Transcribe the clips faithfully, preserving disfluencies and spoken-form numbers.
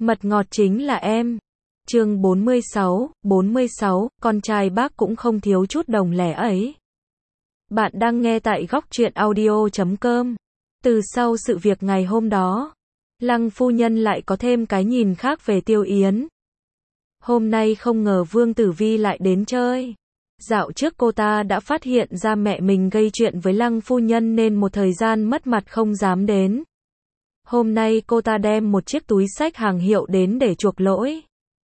Mật ngọt chính là em. Chương bốn mươi sáu, bốn mươi sáu, con trai bác cũng không thiếu chút đồng lẻ ấy. Bạn đang nghe tại góc truyện audio chấm com. Từ sau sự việc ngày hôm đó, Lăng phu nhân lại có thêm cái nhìn khác về Tiêu Yến. Hôm nay không ngờ Vương Tử Vi lại đến chơi. Dạo trước cô ta đã phát hiện ra mẹ mình gây chuyện với Lăng phu nhân nên một thời gian mất mặt không dám đến. Hôm nay cô ta đem một chiếc túi xách hàng hiệu đến để chuộc lỗi.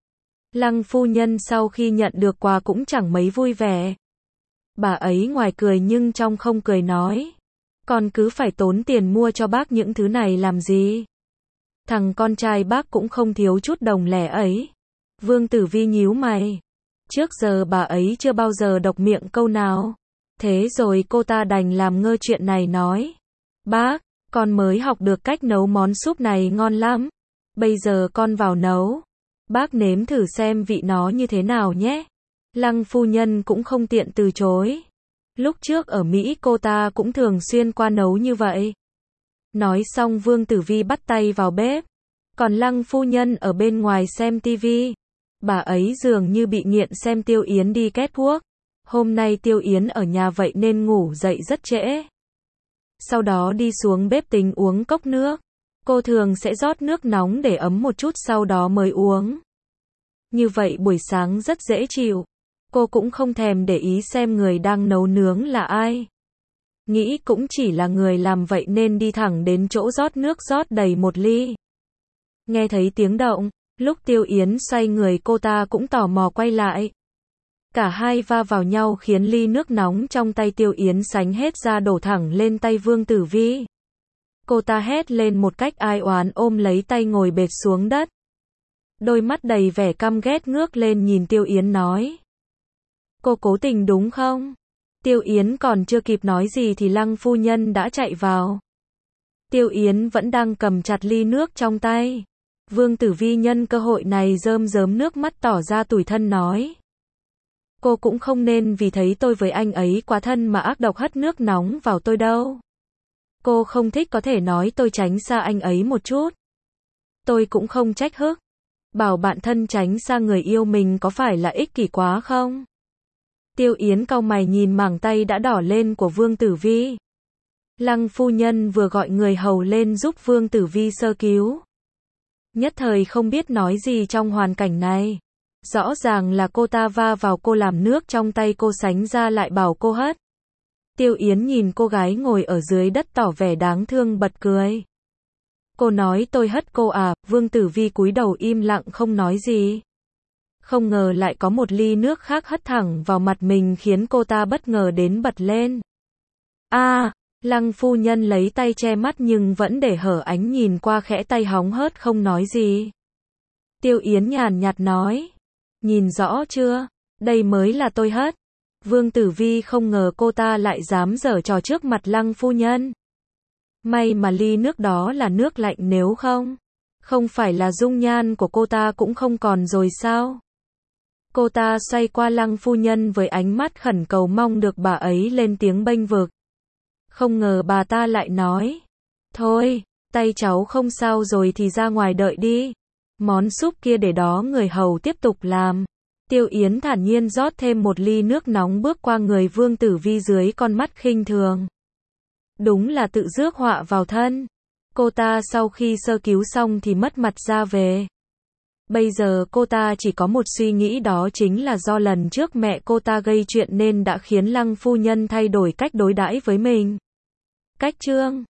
Lăng phu nhân sau khi nhận được quà cũng chẳng mấy vui vẻ. Bà ấy ngoài cười nhưng trong không cười nói. Con cứ phải tốn tiền mua cho bác những thứ này làm gì? Thằng con trai bác cũng không thiếu chút đồng lẻ ấy. Vương Tử Vi nhíu mày. Trước giờ bà ấy chưa bao giờ độc miệng câu nào. Thế rồi cô ta đành làm ngơ chuyện này nói. Bác, con mới học được cách nấu món súp này ngon lắm. Bây giờ con vào nấu. Bác nếm thử xem vị nó như thế nào nhé. Lăng phu nhân cũng không tiện từ chối. Lúc trước ở Mỹ cô ta cũng thường xuyên qua nấu như vậy. Nói xong Vương Tử Vi bắt tay vào bếp. Còn Lăng phu nhân ở bên ngoài xem tivi. Bà ấy dường như bị nghiện xem Tiêu Yến đi catwalk. Hôm nay Tiêu Yến ở nhà vậy nên ngủ dậy rất trễ. Sau đó đi xuống bếp tính uống cốc nước. Cô thường sẽ rót nước nóng để ấm một chút sau đó mới uống. Như vậy buổi sáng rất dễ chịu. Cô cũng không thèm để ý xem người đang nấu nướng là ai. Nghĩ cũng chỉ là người làm vậy nên đi thẳng đến chỗ rót nước rót đầy một ly. Nghe thấy tiếng động, lúc Tiêu Yến xoay người cô ta cũng tò mò quay lại. Cả hai va vào nhau khiến ly nước nóng trong tay Tiêu Yến sánh hết ra đổ thẳng lên tay Vương Tử Vi. Cô ta hét lên một cách ai oán ôm lấy tay ngồi bệt xuống đất. Đôi mắt đầy vẻ căm ghét ngước lên nhìn Tiêu Yến nói. Cô cố tình đúng không? Tiêu Yến còn chưa kịp nói gì thì Lăng phu nhân đã chạy vào. Tiêu Yến vẫn đang cầm chặt ly nước trong tay. Vương Tử Vi nhân cơ hội này rơm rớm nước mắt tỏ ra tủi thân nói. Cô cũng không nên vì thấy tôi với anh ấy quá thân mà ác độc hất nước nóng vào tôi đâu. Cô không thích có thể nói tôi tránh xa anh ấy một chút. Tôi cũng không trách hức. Bảo bạn thân tránh xa người yêu mình có phải là ích kỷ quá không? Tiêu Yến cau mày nhìn mảng tay đã đỏ lên của Vương Tử Vi. Lăng phu nhân vừa gọi người hầu lên giúp Vương Tử Vi sơ cứu. Nhất thời không biết nói gì trong hoàn cảnh này. Rõ ràng là cô ta va vào cô làm nước trong tay cô sánh ra lại bảo cô hất. Tiêu Yến nhìn cô gái ngồi ở dưới đất tỏ vẻ đáng thương bật cười. Cô nói tôi hất cô à? Vương Tử Vi cúi đầu im lặng không nói gì. Không ngờ lại có một ly nước khác hất thẳng vào mặt mình khiến cô ta bất ngờ đến bật lên. A, à, Lăng phu nhân lấy tay che mắt nhưng vẫn để hở ánh nhìn qua khẽ tay hóng hớt không nói gì. Tiêu Yến nhàn nhạt nói. Nhìn rõ chưa? Đây mới là tôi hất. Vương Tử Vi không ngờ cô ta lại dám giở trò trước mặt Lăng phu nhân. May mà ly nước đó là nước lạnh nếu không. Không phải là dung nhan của cô ta cũng không còn rồi sao? Cô ta xoay qua Lăng phu nhân với ánh mắt khẩn cầu mong được bà ấy lên tiếng bênh vực. Không ngờ bà ta lại nói. Thôi, tay cháu không sao rồi thì ra ngoài đợi đi. Món súp kia để đó người hầu tiếp tục làm. Tiêu Yến thản nhiên rót thêm một ly nước nóng bước qua người Vương Tử Vi dưới con mắt khinh thường. Đúng là tự rước họa vào thân. Cô ta sau khi sơ cứu xong thì mất mặt ra về. Bây giờ cô ta chỉ có một suy nghĩ đó chính là do lần trước mẹ cô ta gây chuyện nên đã khiến Lăng phu nhân thay đổi cách đối đãi với mình. Cách chương